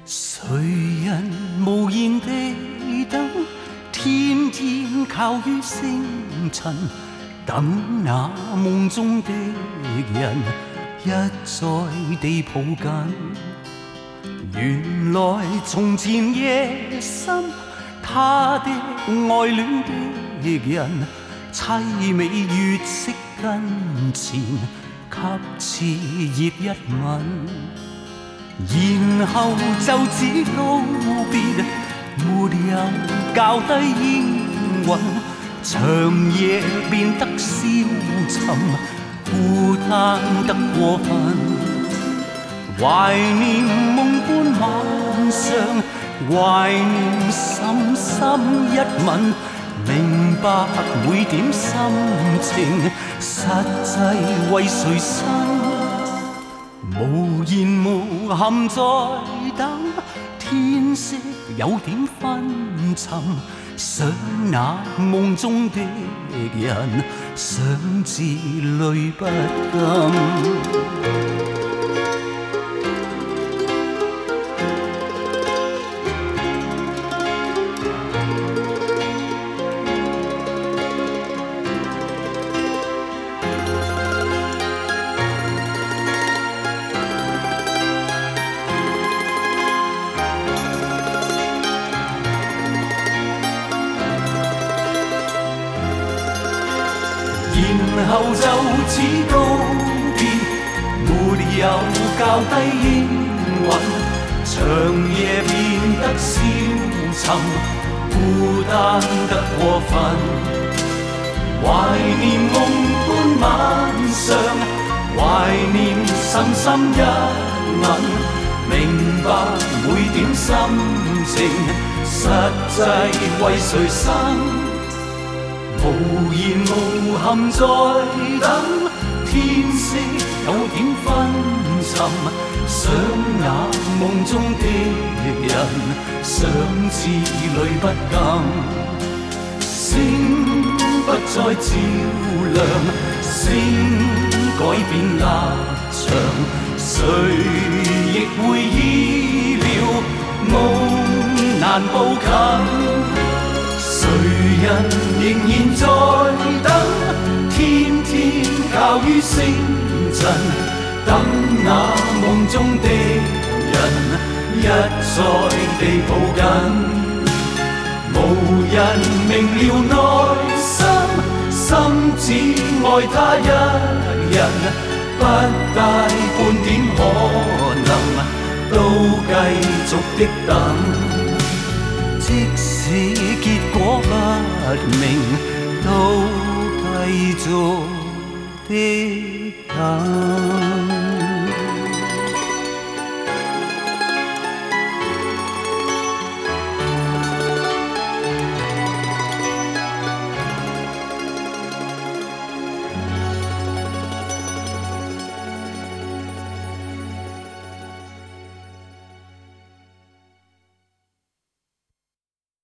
谁人无言地等，天天靠于星辰，等那梦中的人一再地抱紧。原来从前夜深，他的爱恋的人，凄美月色跟前，给炽热一吻。然后就此告别，没有交低应允，长夜变得消沉，孤单得过分。怀念梦般晚上，怀念深深一吻，明白每点心情，实际为谁生？无言无憾在等，天色有点昏沉，想那梦中的人，想至泪不禁。然后就此告别，没有交低应允，长夜变得消沉，孤單得過分。懷念夢般晚上，懷念深深一吻，明白每點心情，實際為誰生？無言無憾在等，天色有點昏沉，想那夢中的人，想至淚不禁。星不再照亮，星改變立場，誰亦會意料夢難步近。谁人仍然在等，天天靠於星辰，等那夢中的人一再地抱緊。無人明了內心，心只愛他一人，不帶半點可能，都繼續的等。即使結果不明，都繼續的等。